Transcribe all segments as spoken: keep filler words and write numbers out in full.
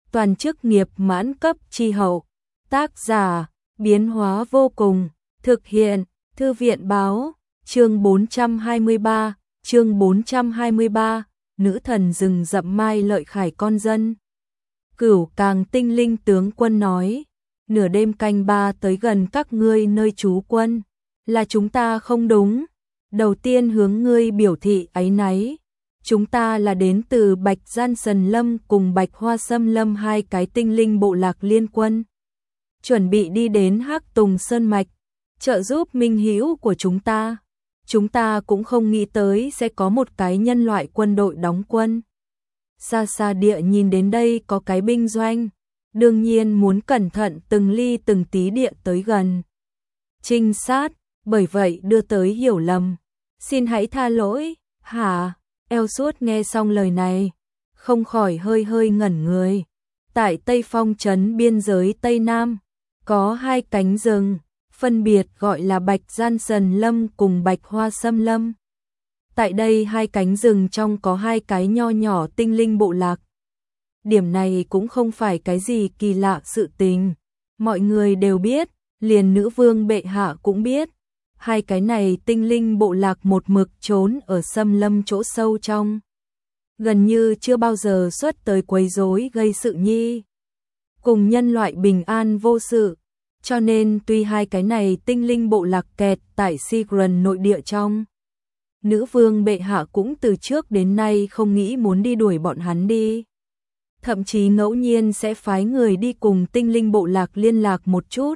toàn chức nghiệp mãn cấp chi hậu. Tác giả, biến hóa vô cùng, thực hiện, Thư viện báo, chương bốn trăm hai mươi ba, chương bốn trăm hai mươi ba, nữ thần rừng rậm Mai Lợi Khải con dân. Cửu Càng Tinh Linh tướng quân nói, nửa đêm canh ba tới gần các ngươi nơi trú quân, là chúng ta không đúng. Đầu tiên hướng ngươi biểu thị áy náy, chúng ta là đến từ Bạch Gian Sần Lâm cùng Bạch Hoa Sâm Lâm hai cái tinh linh bộ lạc liên quân. Chuẩn bị đi đến Hắc Tùng Sơn Mạch, trợ giúp minh hữu của chúng ta. Chúng ta cũng không nghĩ tới sẽ có một cái nhân loại quân đội đóng quân. Xa xa địa nhìn đến đây có cái binh doanh, đương nhiên muốn cẩn thận từng ly từng tí địa tới gần. Trinh sát, bởi vậy đưa tới hiểu lầm. Xin hãy tha lỗi, hả? Eo Suốt nghe xong lời này, không khỏi hơi hơi ngẩn người. Tại Tây Phong trấn biên giới Tây Nam, có hai cánh rừng, phân biệt gọi là Bạch Gian Sần Lâm cùng Bạch Hoa Sâm Lâm. Tại đây hai cánh rừng trong có hai cái nho nhỏ tinh linh bộ lạc. Điểm này cũng không phải cái gì kỳ lạ sự tình. Mọi người đều biết, liền nữ vương bệ hạ cũng biết. Hai cái này tinh linh bộ lạc một mực trốn ở Sâm Lâm chỗ sâu trong. Gần như chưa bao giờ xuất tới quấy rối gây sự nhi. Cùng nhân loại bình an vô sự. Cho nên tuy hai cái này tinh linh bộ lạc kẹt tại Sigran nội địa trong. Nữ vương bệ hạ cũng từ trước đến nay không nghĩ muốn đi đuổi bọn hắn đi. Thậm chí ngẫu nhiên sẽ phái người đi cùng tinh linh bộ lạc liên lạc một chút.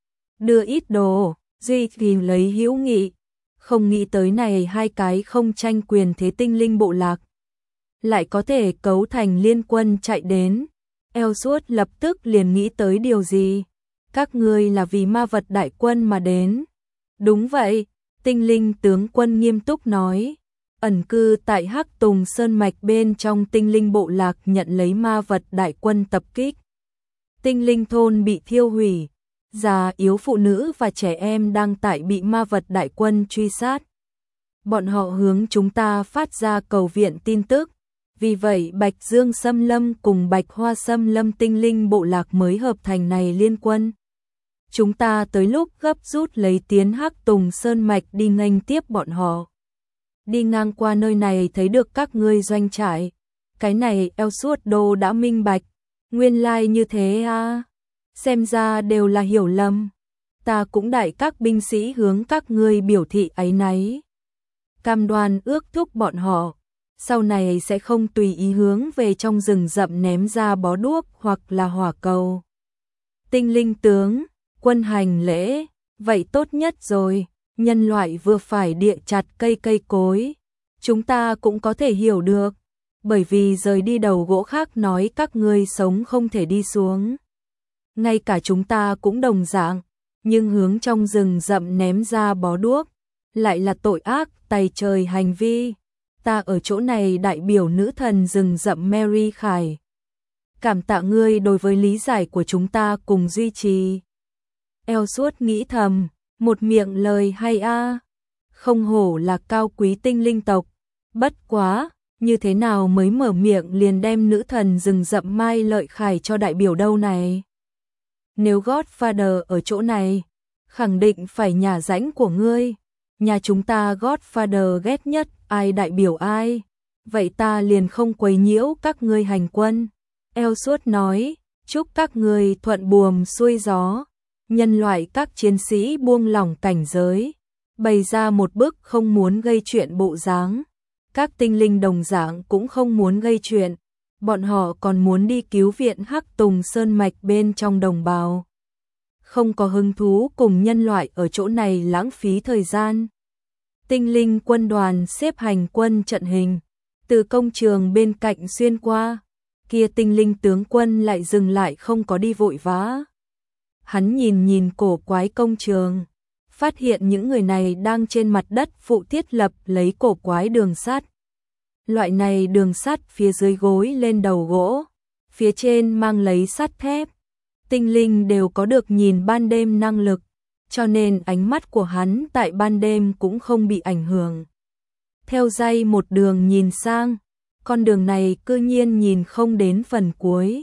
Đưa ít đồ, duy trì lấy hữu nghị. Không nghĩ tới này hai cái không tranh quyền thế tinh linh bộ lạc. Lại có thể cấu thành liên quân chạy đến. Eo Suốt lập tức liền nghĩ tới điều gì. Các ngươi là vì ma vật đại quân mà đến. Đúng vậy, tinh linh tướng quân nghiêm túc nói. Ẩn cư tại Hắc Tùng Sơn Mạch bên trong tinh linh bộ lạc nhận lấy ma vật đại quân tập kích. Tinh linh thôn bị thiêu hủy. Già yếu phụ nữ và trẻ em đang tại bị ma vật đại quân truy sát. Bọn họ hướng chúng ta phát ra cầu viện tin tức. Vì vậy Bạch Dương Sâm Lâm cùng Bạch Hoa Sâm Lâm tinh linh bộ lạc mới hợp thành này liên quân. Chúng ta tới lúc gấp rút lấy tiến Hắc Tùng Sơn Mạch đi nghênh tiếp bọn họ. Đi ngang qua nơi này thấy được các ngươi doanh trại. Cái này Eo Suốt Đô đã minh bạch. Nguyên lai like như thế à. Xem ra đều là hiểu lầm. Ta cũng đãi các binh sĩ hướng các ngươi biểu thị áy náy. Cam đoan ước thúc bọn họ. Sau này sẽ không tùy ý hướng về trong rừng rậm ném ra bó đuốc hoặc là hỏa cầu. Tinh linh tướng, quân hành lễ, vậy tốt nhất rồi. Nhân loại vừa phải địa chặt cây cây cối. Chúng ta cũng có thể hiểu được. Bởi vì rời đi đầu gỗ khác nói các ngươi sống không thể đi xuống. Ngay cả chúng ta cũng đồng dạng. Nhưng hướng trong rừng rậm ném ra bó đuốc. Lại là tội ác tày trời hành vi. Ta ở chỗ này đại biểu nữ thần rừng rậm Mary Khải. Cảm tạ ngươi đối với lý giải của chúng ta cùng duy trì. Eo Suốt nghĩ thầm. Một miệng lời hay a, không hổ là cao quý tinh linh tộc. Bất quá, như thế nào mới mở miệng liền đem nữ thần rừng rậm Mai Lợi Khải cho đại biểu đâu này. Nếu Godfather ở chỗ này, khẳng định phải nhà rãnh của ngươi. Nhà chúng ta Godfather ghét nhất ai đại biểu ai. Vậy ta liền không quấy nhiễu các ngươi hành quân. Eo Suốt nói, chúc các ngươi thuận buồm xuôi gió. Nhân loại các chiến sĩ buông lỏng cảnh giới, bày ra một bức không muốn gây chuyện bộ dáng. Các tinh linh đồng dạng cũng không muốn gây chuyện, bọn họ còn muốn đi cứu viện Hắc Tùng Sơn Mạch bên trong đồng bào. Không có hứng thú cùng nhân loại ở chỗ này lãng phí thời gian. Tinh linh quân đoàn xếp hành quân trận hình, từ công trường bên cạnh xuyên qua, kia tinh linh tướng quân lại dừng lại không có đi vội vã. Hắn nhìn nhìn cổ quái công trường, phát hiện những người này đang trên mặt đất phụ thiết lập lấy cổ quái đường sắt. Loại này đường sắt phía dưới gối lên đầu gỗ, phía trên mang lấy sắt thép. Tinh linh đều có được nhìn ban đêm năng lực, cho nên ánh mắt của hắn tại ban đêm cũng không bị ảnh hưởng. Theo dây một đường nhìn sang, con đường này cư nhiên nhìn không đến phần cuối.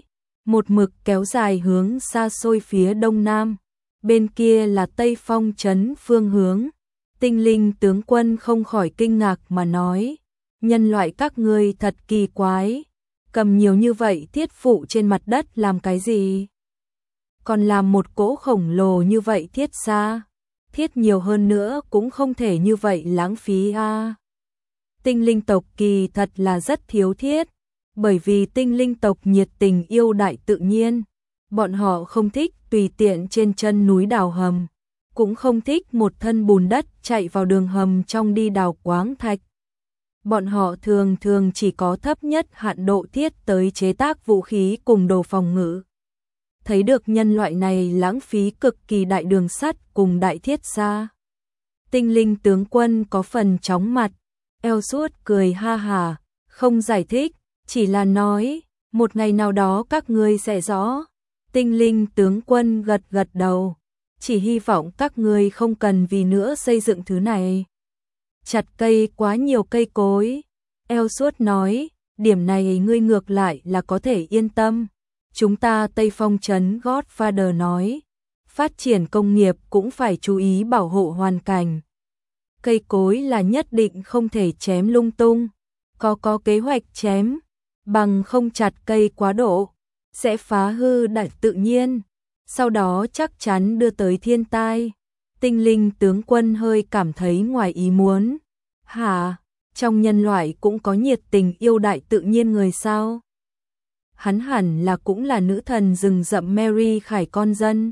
một mực kéo dài hướng xa xôi phía đông nam, bên kia là Tây Phong trấn phương hướng. Tinh linh tướng quân không khỏi kinh ngạc mà nói, nhân loại các ngươi thật kỳ quái, cầm nhiều như vậy thiết phụ trên mặt đất làm cái gì? Còn làm một cỗ khổng lồ như vậy thiết xa, thiết nhiều hơn nữa cũng không thể như vậy lãng phí a. À. Tinh linh tộc kỳ thật là rất thiếu thiết, bởi vì tinh linh tộc nhiệt tình yêu đại tự nhiên, bọn họ không thích tùy tiện trên chân núi đào hầm, cũng không thích một thân bùn đất chạy vào đường hầm trong đi đào quáng thạch. Bọn họ thường thường chỉ có thấp nhất hạn độ thiết tới chế tác vũ khí cùng đồ phòng ngự. Thấy được nhân loại này lãng phí cực kỳ đại đường sắt cùng đại thiết xa. Tinh linh tướng quân có phần chóng mặt, eo suốt cười ha hà, không giải thích, chỉ là nói, một ngày nào đó các ngươi sẽ rõ. Tinh linh tướng quân gật gật đầu, chỉ hy vọng các ngươi không cần vì nữa xây dựng thứ này. Chặt cây quá nhiều cây cối, eo suốt nói, điểm này ngươi ngược lại là có thể yên tâm. Chúng ta Tây Phong trấn Godfather nói, phát triển công nghiệp cũng phải chú ý bảo hộ hoàn cảnh. Cây cối là nhất định không thể chém lung tung, có có kế hoạch chém, bằng không chặt cây quá độ, sẽ phá hư đại tự nhiên, sau đó chắc chắn đưa tới thiên tai. Tinh linh tướng quân hơi cảm thấy ngoài ý muốn. Hả, trong nhân loại cũng có nhiệt tình yêu đại tự nhiên người sao? Hắn hẳn là cũng là nữ thần rừng rậm Mary Khải con dân.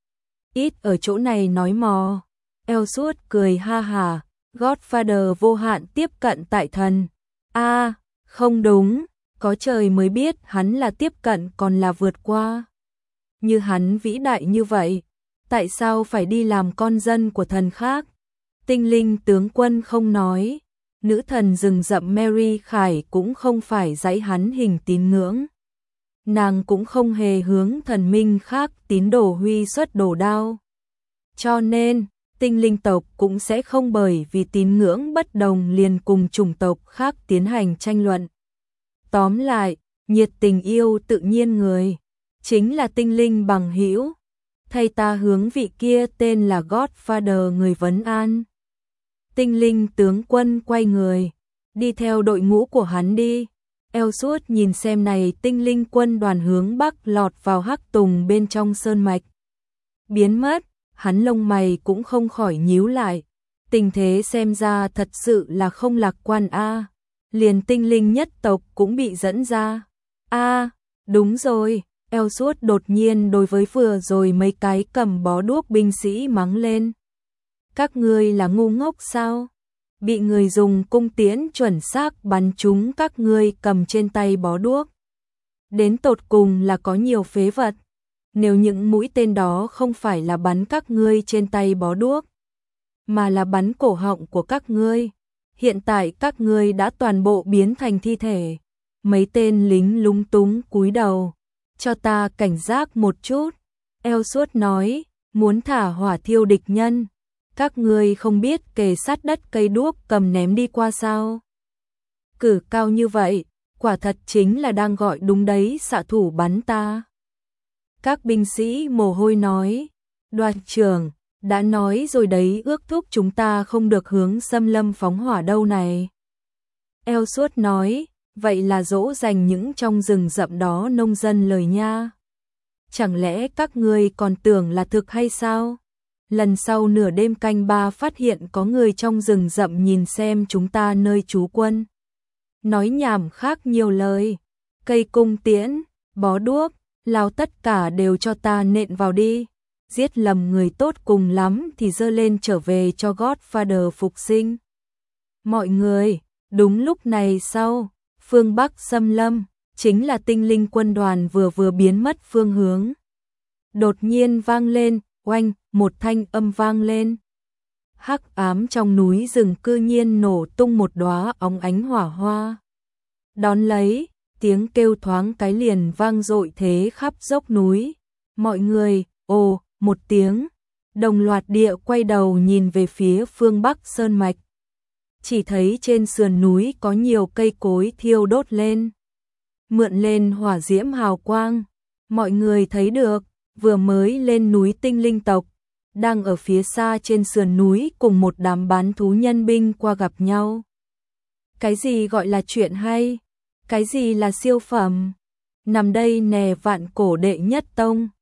Ít ở chỗ này nói mò. Eo suốt cười ha hà, Godfather vô hạn tiếp cận tại thần. A, à, không đúng, có trời mới biết hắn là tiếp cận còn là vượt qua. Như hắn vĩ đại như vậy, tại sao phải đi làm con dân của thần khác? Tinh linh tướng quân không nói, nữ thần rừng rậm Mary Khải cũng không phải dãy hắn hình tín ngưỡng. Nàng cũng không hề hướng thần minh khác tín đồ huy xuất đồ đao. Cho nên, tinh linh tộc cũng sẽ không bởi vì tín ngưỡng bất đồng liền cùng chủng tộc khác tiến hành tranh luận. Tóm lại, nhiệt tình yêu tự nhiên người, chính là tinh linh bằng hữu. Thay ta hướng vị kia tên là Godfather người vấn an. Tinh linh tướng quân quay người, đi theo đội ngũ của hắn đi. Eo suốt nhìn xem này tinh linh quân đoàn hướng bắc lọt vào hắc tùng bên trong sơn mạch. Biến mất, hắn lông mày cũng không khỏi nhíu lại. Tình thế xem ra thật sự là không lạc quan a. À. Liền tinh linh nhất tộc cũng bị dẫn ra. A, à, đúng rồi, eo suốt đột nhiên đối với vừa rồi mấy cái cầm bó đuốc binh sĩ mắng lên. Các ngươi là ngu ngốc sao? Bị người dùng cung tiễn chuẩn xác bắn trúng các ngươi cầm trên tay bó đuốc. Đến tột cùng là có nhiều phế vật. Nếu những mũi tên đó không phải là bắn các ngươi trên tay bó đuốc, mà là bắn cổ họng của các ngươi, hiện tại các ngươi đã toàn bộ biến thành thi thể. Mấy tên lính lúng túng cúi đầu, cho ta cảnh giác một chút. Eo suốt nói, muốn thả hỏa thiêu địch nhân. Các ngươi không biết kề sát đất cây đuốc cầm ném đi qua sao? Cử cao như vậy, quả thật chính là đang gọi đúng đấy xạ thủ bắn ta. Các binh sĩ mồ hôi nói, đoàn trưởng, đã nói rồi đấy ước thúc chúng ta không được hướng xâm lâm phóng hỏa đâu này. Eo suốt nói, vậy là dỗ dành những trong rừng rậm đó nông dân lời nha. Chẳng lẽ các ngươi còn tưởng là thực hay sao? Lần sau nửa đêm canh ba phát hiện có người trong rừng rậm nhìn xem chúng ta nơi trú quân. Nói nhảm khác nhiều lời. Cây cung tiễn, bó đuốc, lao tất cả đều cho ta nện vào đi. Giết lầm người tốt cùng lắm thì dơ lên trở về cho Godfather phục sinh. Mọi người, đúng lúc này sau, phương Bắc xâm lâm, chính là tinh linh quân đoàn vừa vừa biến mất phương hướng. Đột nhiên vang lên, oanh, một thanh âm vang lên. Hắc ám trong núi rừng cư nhiên nổ tung một đóa óng ánh hỏa hoa. Đón lấy, tiếng kêu thoáng cái liền vang dội thế khắp dốc núi. Mọi người, ồ, một tiếng, đồng loạt địa quay đầu nhìn về phía phương Bắc sơn mạch. Chỉ thấy trên sườn núi có nhiều cây cối thiêu đốt lên, mượn lên hỏa diễm hào quang. Mọi người thấy được, vừa mới lên núi tinh linh tộc, đang ở phía xa trên sườn núi cùng một đám bán thú nhân binh qua gặp nhau. Cái gì gọi là chuyện hay? Cái gì là siêu phẩm? Nằm đây nè vạn cổ đệ nhất tông.